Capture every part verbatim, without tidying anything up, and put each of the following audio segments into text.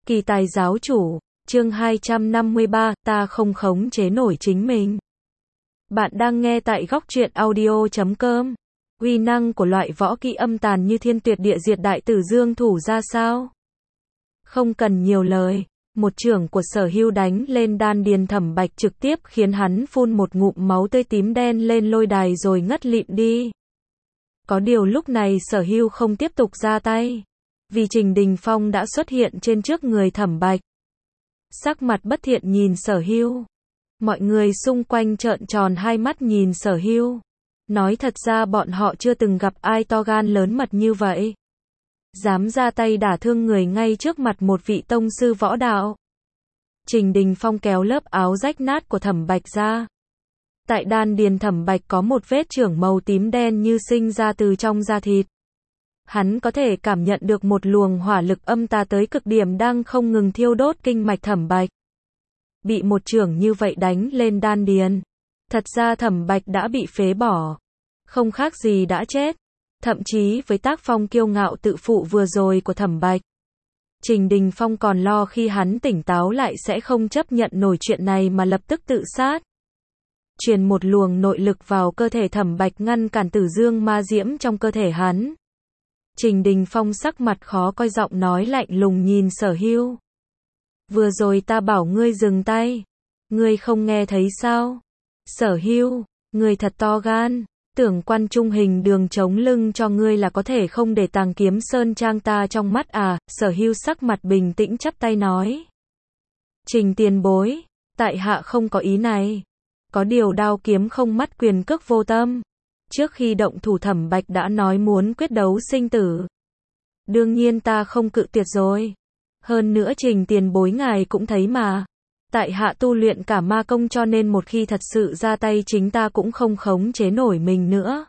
Kỳ tài giáo chủ, chương hai trăm năm mươi ba, ta không khống chế nổi chính mình. Bạn đang nghe tại góc truyện audio chấm com. Uy năng của loại võ kỹ âm tàn như thiên tuyệt địa diệt đại tử dương thủ ra sao? Không cần nhiều lời, một chưởng của Sở Hưu đánh lên đan điền Thẩm Bạch trực tiếp khiến hắn phun một ngụm máu tươi tím đen lên lôi đài rồi ngất lịm đi. Có điều lúc này Sở Hưu không tiếp tục ra tay, vì Trình Đình Phong đã xuất hiện trên trước người Thẩm Bạch. Sắc mặt bất thiện nhìn Sở Hưu. Mọi người xung quanh trợn tròn hai mắt nhìn Sở Hưu. Nói thật ra bọn họ chưa từng gặp ai to gan lớn mật như vậy. Dám ra tay đả thương người ngay trước mặt một vị tông sư võ đạo. Trình Đình Phong kéo lớp áo rách nát của Thẩm Bạch ra. Tại đan điền Thẩm Bạch có một vết chưởng màu tím đen như sinh ra từ trong da thịt. Hắn có thể cảm nhận được một luồng hỏa lực âm tà tới cực điểm đang không ngừng thiêu đốt kinh mạch Thẩm Bạch. Bị một chưởng như vậy đánh lên đan điền, thật ra Thẩm Bạch đã bị phế bỏ, không khác gì đã chết. Thậm chí với tác phong kiêu ngạo tự phụ vừa rồi của Thẩm Bạch, Trình Đình Phong còn lo khi hắn tỉnh táo lại sẽ không chấp nhận nổi chuyện này mà lập tức tự sát. Truyền một luồng nội lực vào cơ thể Thẩm Bạch ngăn cản tử dương ma diễm trong cơ thể hắn. Trình Đình Phong sắc mặt khó coi, giọng nói lạnh lùng nhìn Sở Hưu. Vừa rồi ta bảo ngươi dừng tay, ngươi không nghe thấy sao? Sở Hưu, ngươi thật to gan, tưởng Quan Trung Hình Đường chống lưng cho ngươi là có thể không để Tàng Kiếm Sơn Trang ta trong mắt à? Sở Hưu sắc mặt bình tĩnh chắp tay nói. Trình tiền bối, tại hạ không có ý này. Có điều đao kiếm không mắt, quyền cước vô tâm. Trước khi động thủ Thẩm Bạch đã nói muốn quyết đấu sinh tử. Đương nhiên ta không cự tuyệt rồi. Hơn nữa Trình tiền bối ngài cũng thấy mà. Tại hạ tu luyện cả ma công cho nên một khi thật sự ra tay chính ta cũng không khống chế nổi mình nữa.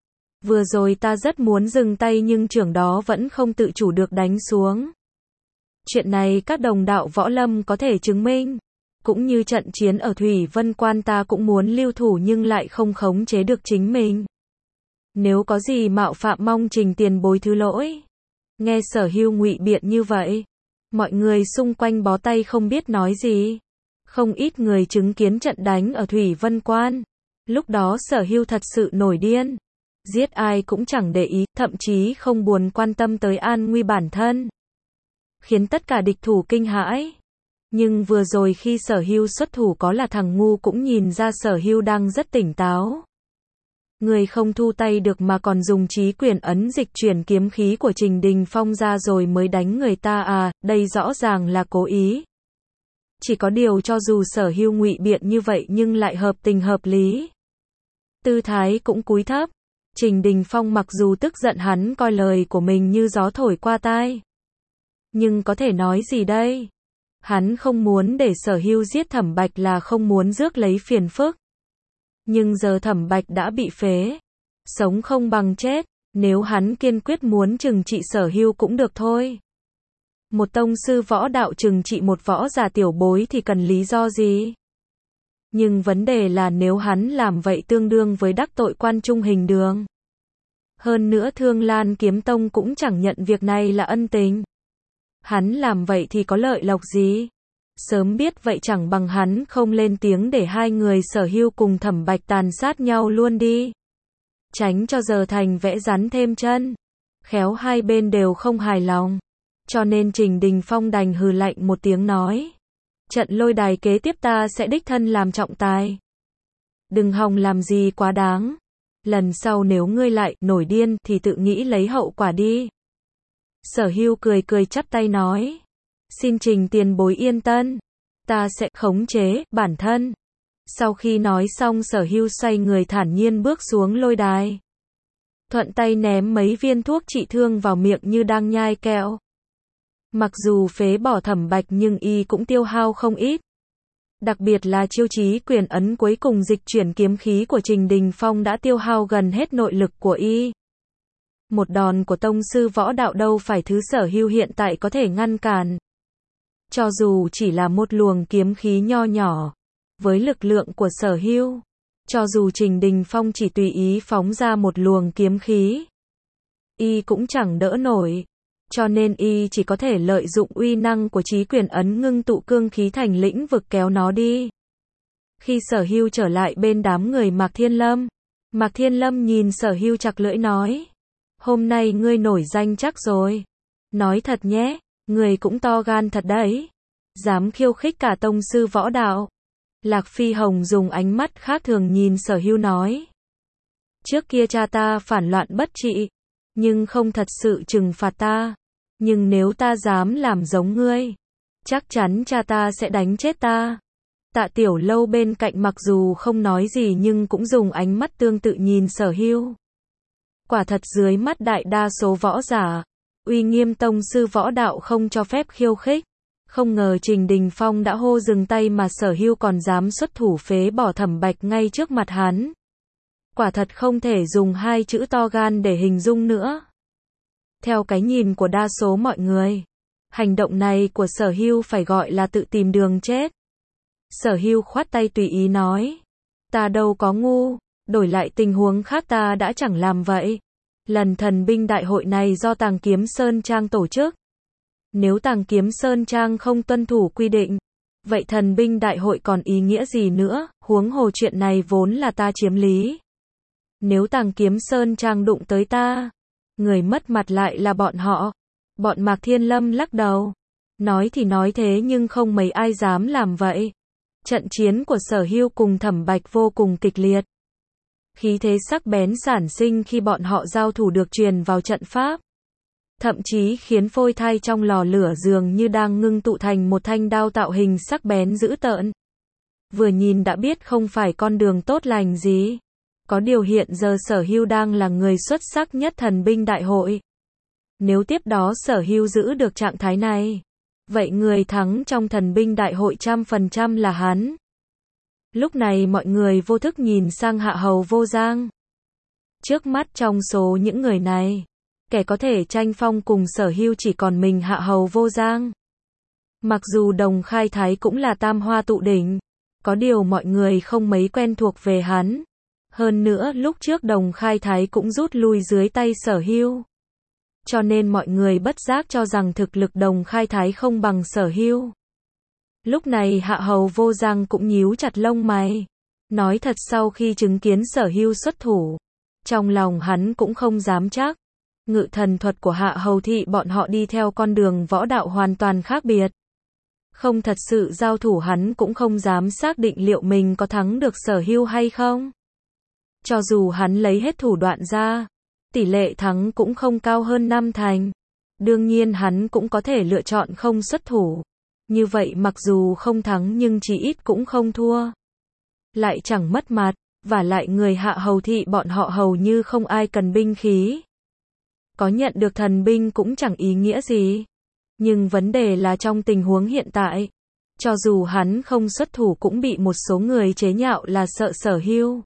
Vừa rồi ta rất muốn dừng tay nhưng chưởng đó vẫn không tự chủ được đánh xuống. Chuyện này các đồng đạo võ lâm có thể chứng minh. Cũng như trận chiến ở Thủy Vân Quan ta cũng muốn lưu thủ nhưng lại không khống chế được chính mình. Nếu có gì mạo phạm mong Trình tiền bối thứ lỗi. Nghe Sở Hưu ngụy biện như vậy, mọi người xung quanh bó tay không biết nói gì. Không ít người chứng kiến trận đánh ở Thủy Vân Quan. Lúc đó Sở Hưu thật sự nổi điên. Giết ai cũng chẳng để ý, thậm chí không buồn quan tâm tới an nguy bản thân. Khiến tất cả địch thủ kinh hãi. Nhưng vừa rồi khi Sở Hưu xuất thủ có là thằng ngu cũng nhìn ra Sở Hưu đang rất tỉnh táo. Người không thu tay được mà còn dùng trí quyền ấn dịch chuyển kiếm khí của Trình Đình Phong ra rồi mới đánh người ta à, đây rõ ràng là cố ý. Chỉ có điều cho dù Sở Hưu ngụy biện như vậy nhưng lại hợp tình hợp lý. Tư thái cũng cúi thấp. Trình Đình Phong mặc dù tức giận hắn coi lời của mình như gió thổi qua tai. Nhưng có thể nói gì đây? Hắn không muốn để Sở Hưu giết Thẩm Bạch là không muốn rước lấy phiền phức. Nhưng giờ Thẩm Bạch đã bị phế. Sống không bằng chết. Nếu hắn kiên quyết muốn trừng trị Sở Hưu cũng được thôi. Một tông sư võ đạo trừng trị một võ giả tiểu bối thì cần lý do gì? Nhưng vấn đề là nếu hắn làm vậy tương đương với đắc tội Quan Trung Hình Đường. Hơn nữa Thương Lan Kiếm Tông cũng chẳng nhận việc này là ân tình. Hắn làm vậy thì có lợi lộc gì? Sớm biết vậy chẳng bằng hắn không lên tiếng để hai người Sở Hưu cùng Thẩm Bạch tàn sát nhau luôn đi. Tránh cho giờ thành vẽ rắn thêm chân. Khéo hai bên đều không hài lòng. Cho nên Trình Đình Phong đành hừ lạnh một tiếng nói. Trận lôi đài kế tiếp ta sẽ đích thân làm trọng tài. Đừng hòng làm gì quá đáng. Lần sau nếu ngươi lại nổi điên thì tự nghĩ lấy hậu quả đi. Sở Hưu cười cười chắp tay nói. Xin Trình tiền bối yên tâm. Ta sẽ khống chế bản thân. Sau khi nói xong Sở Hưu xoay người thản nhiên bước xuống lôi đài. Thuận tay ném mấy viên thuốc trị thương vào miệng như đang nhai kẹo. Mặc dù phế bỏ Thẩm Bạch nhưng y cũng tiêu hao không ít. Đặc biệt là chiêu chí quyền ấn cuối cùng dịch chuyển kiếm khí của Trình Đình Phong đã tiêu hao gần hết nội lực của y. Một đòn của tông sư võ đạo đâu phải thứ Sở Hưu hiện tại có thể ngăn cản. Cho dù chỉ là một luồng kiếm khí nho nhỏ, với lực lượng của Sở Hưu, cho dù Trình Đình Phong chỉ tùy ý phóng ra một luồng kiếm khí, y cũng chẳng đỡ nổi. cho nên y chỉ có thể lợi dụng uy năng của chí quyền ấn ngưng tụ cương khí thành lĩnh vực kéo nó đi. Khi Sở Hưu trở lại bên đám người Mạc Thiên Lâm, Mạc Thiên Lâm nhìn Sở Hưu chặt lưỡi nói, hôm nay ngươi nổi danh chắc rồi. Nói thật nhé, ngươi cũng to gan thật đấy. Dám khiêu khích cả tông sư võ đạo. Lạc Phi Hồng dùng ánh mắt khác thường nhìn Sở Hưu nói. Trước kia cha ta phản loạn bất trị, nhưng không thật sự trừng phạt ta. Nhưng nếu ta dám làm giống ngươi, chắc chắn cha ta sẽ đánh chết ta. Tạ Tiểu Lâu bên cạnh mặc dù không nói gì nhưng cũng dùng ánh mắt tương tự nhìn Sở Hưu. Quả thật dưới mắt đại đa số võ giả, uy nghiêm tông sư võ đạo không cho phép khiêu khích. Không ngờ Trình Đình Phong đã hô dừng tay mà Sở Hưu còn dám xuất thủ phế bỏ Thẩm Bạch ngay trước mặt hắn. Quả thật không thể dùng hai chữ to gan để hình dung nữa. Theo cái nhìn của đa số mọi người, hành động này của Sở Hưu phải gọi là tự tìm đường chết. Sở Hưu khoát tay tùy ý nói, ta đâu có ngu, đổi lại tình huống khác ta đã chẳng làm vậy. Lần thần binh đại hội này do Tàng Kiếm Sơn Trang tổ chức. Nếu Tàng Kiếm Sơn Trang không tuân thủ quy định, vậy thần binh đại hội còn ý nghĩa gì nữa, huống hồ chuyện này vốn là ta chiếm lý. Nếu Tàng Kiếm Sơn Trang đụng tới ta, người mất mặt lại là bọn họ. Bọn Mạc Thiên Lâm lắc đầu. Nói thì nói thế nhưng không mấy ai dám làm vậy. Trận chiến của Sở Hưu cùng Thẩm Bạch vô cùng kịch liệt. Khí thế sắc bén sản sinh khi bọn họ giao thủ được truyền vào trận pháp. Thậm chí khiến phôi thai trong lò lửa dường như đang ngưng tụ thành một thanh đao tạo hình sắc bén dữ tợn. Vừa nhìn đã biết không phải con đường tốt lành gì. Có điều hiện giờ Sở Hưu đang là người xuất sắc nhất thần binh đại hội. Nếu tiếp đó Sở Hưu giữ được trạng thái này, vậy người thắng trong thần binh đại hội trăm phần trăm là hắn. Lúc này mọi người vô thức nhìn sang Hạ Hầu Vô Giang. Trước mắt trong số những người này, kẻ có thể tranh phong cùng Sở Hưu chỉ còn mình Hạ Hầu Vô Giang. Mặc dù Đồng Khai Thái cũng là tam hoa tụ đỉnh, có điều mọi người không mấy quen thuộc về hắn. Hơn nữa lúc trước Đồng Khai Thái cũng rút lui dưới tay Sở Hưu. Cho nên mọi người bất giác cho rằng thực lực Đồng Khai Thái không bằng Sở Hưu. Lúc này Hạ Hầu Vô Giang cũng nhíu chặt lông mày. Nói thật sau khi chứng kiến Sở Hưu xuất thủ, trong lòng hắn cũng không dám chắc. Ngự thần thuật của Hạ Hầu thị bọn họ đi theo con đường võ đạo hoàn toàn khác biệt. Không thật sự giao thủ hắn cũng không dám xác định liệu mình có thắng được Sở Hưu hay không. Cho dù hắn lấy hết thủ đoạn ra, tỷ lệ thắng cũng không cao hơn năm thành. Đương nhiên hắn cũng có thể lựa chọn không xuất thủ. Như vậy mặc dù không thắng nhưng chỉ ít cũng không thua. Lại chẳng mất mặt, và lại người Hạ Hầu thị bọn họ hầu như không ai cần binh khí. Có nhận được thần binh cũng chẳng ý nghĩa gì. Nhưng vấn đề là trong tình huống hiện tại, cho dù hắn không xuất thủ cũng bị một số người chế nhạo là sợ Sở Hưu.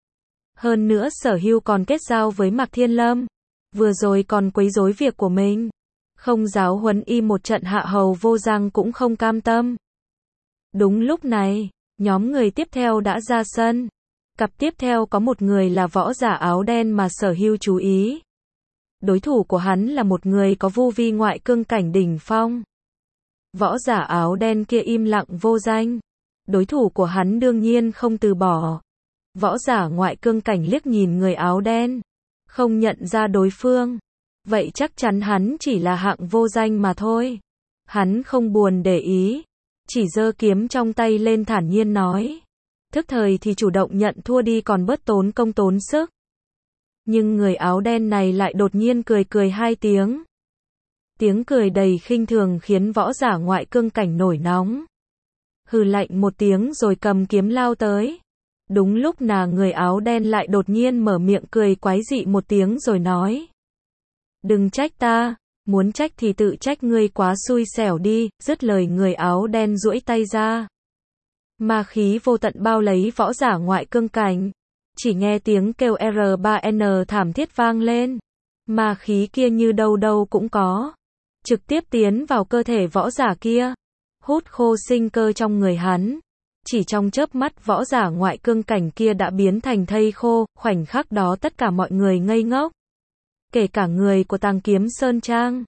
Hơn nữa Sở Hưu còn kết giao với Mạc Thiên Lâm, vừa rồi còn quấy rối việc của mình. Không giáo huấn y một trận Hạ Hầu Vô Giang cũng không cam tâm. Đúng lúc này, nhóm người tiếp theo đã ra sân. Cặp tiếp theo có một người là võ giả áo đen mà Sở Hưu chú ý. Đối thủ của hắn là một người có vu vi ngoại cương cảnh đỉnh phong. Võ giả áo đen kia im lặng vô danh. Đối thủ của hắn đương nhiên không từ bỏ. Võ giả ngoại cương cảnh liếc nhìn người áo đen, không nhận ra đối phương. Vậy chắc chắn hắn chỉ là hạng vô danh mà thôi. Hắn không buồn để ý, chỉ giơ kiếm trong tay lên thản nhiên nói. Thức thời thì chủ động nhận thua đi còn bớt tốn công tốn sức. Nhưng người áo đen này lại đột nhiên cười cười hai tiếng. Tiếng cười đầy khinh thường khiến võ giả ngoại cương cảnh nổi nóng. Hừ lạnh một tiếng rồi cầm kiếm lao tới. Đúng lúc nào người áo đen lại đột nhiên mở miệng cười quái dị một tiếng rồi nói. Đừng trách ta, muốn trách thì tự trách ngươi quá xui xẻo đi, dứt lời người áo đen duỗi tay ra. Ma khí vô tận bao lấy võ giả ngoại cương cảnh. Chỉ nghe tiếng kêu R ba N thảm thiết vang lên. Ma khí kia như đâu đâu cũng có. Trực tiếp tiến vào cơ thể võ giả kia. Hút khô sinh cơ trong người hắn. Chỉ trong chớp mắt võ giả ngoại cương cảnh kia đã biến thành thây khô. Khoảnh khắc đó tất cả mọi người ngây ngốc. Kể cả người của Tàng Kiếm Sơn Trang.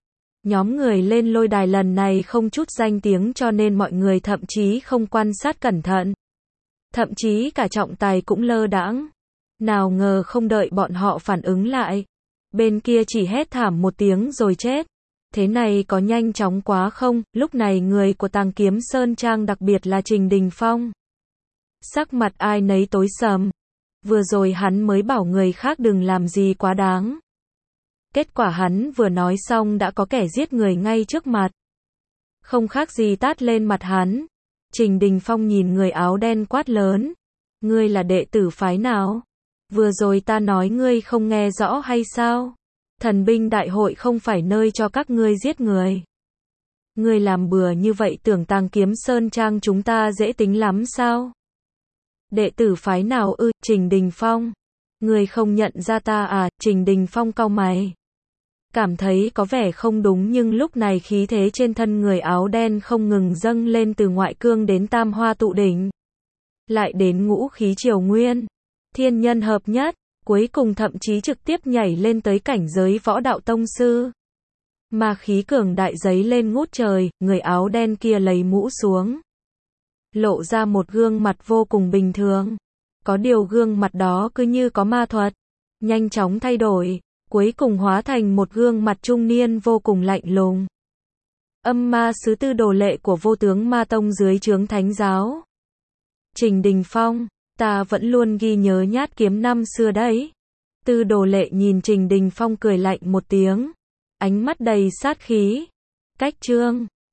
Nhóm người lên lôi đài lần này không chút danh tiếng cho nên mọi người thậm chí không quan sát cẩn thận. Thậm chí cả trọng tài cũng lơ đãng. Nào ngờ không đợi bọn họ phản ứng lại. Bên kia chỉ hét thảm một tiếng rồi chết. Thế này có nhanh chóng quá không? Lúc này người của Tàng Kiếm Sơn Trang, đặc biệt là Trình Đình Phong, sắc mặt ai nấy tối sầm. Vừa rồi hắn mới bảo người khác đừng làm gì quá đáng. Kết quả hắn vừa nói xong đã có kẻ giết người ngay trước mặt. Không khác gì tát lên mặt hắn. Trình Đình Phong nhìn người áo đen quát lớn. Ngươi là đệ tử phái nào? Vừa rồi ta nói ngươi không nghe rõ hay sao? Thần binh đại hội không phải nơi cho các ngươi giết người. Ngươi làm bừa như vậy tưởng Tàng Kiếm Sơn Trang chúng ta dễ tính lắm sao? Đệ tử phái nào ư? Trình Đình Phong. Ngươi không nhận ra ta à? Trình Đình Phong cau mày. Cảm thấy có vẻ không đúng, nhưng lúc này khí thế trên thân người áo đen không ngừng dâng lên từ ngoại cương đến tam hoa tụ đỉnh. Lại đến ngũ khí triều nguyên. Thiên nhân hợp nhất. Cuối cùng thậm chí trực tiếp nhảy lên tới cảnh giới võ đạo tông sư. Mà khí cường đại giấy lên ngút trời, người áo đen kia lấy mũ xuống. Lộ ra một gương mặt vô cùng bình thường. Có điều gương mặt đó cứ như có ma thuật. Nhanh chóng thay đổi. Cuối cùng hóa thành một gương mặt trung niên vô cùng lạnh lùng. Âm ma sứ Tư Đồ Lệ của Vô Tướng Ma Tông dưới trướng Thánh giáo. Trình Đình Phong, ta vẫn luôn ghi nhớ nhát kiếm năm xưa đấy. Tư Đồ Lệ nhìn Trình Đình Phong cười lạnh một tiếng. Ánh mắt đầy sát khí. Cách chương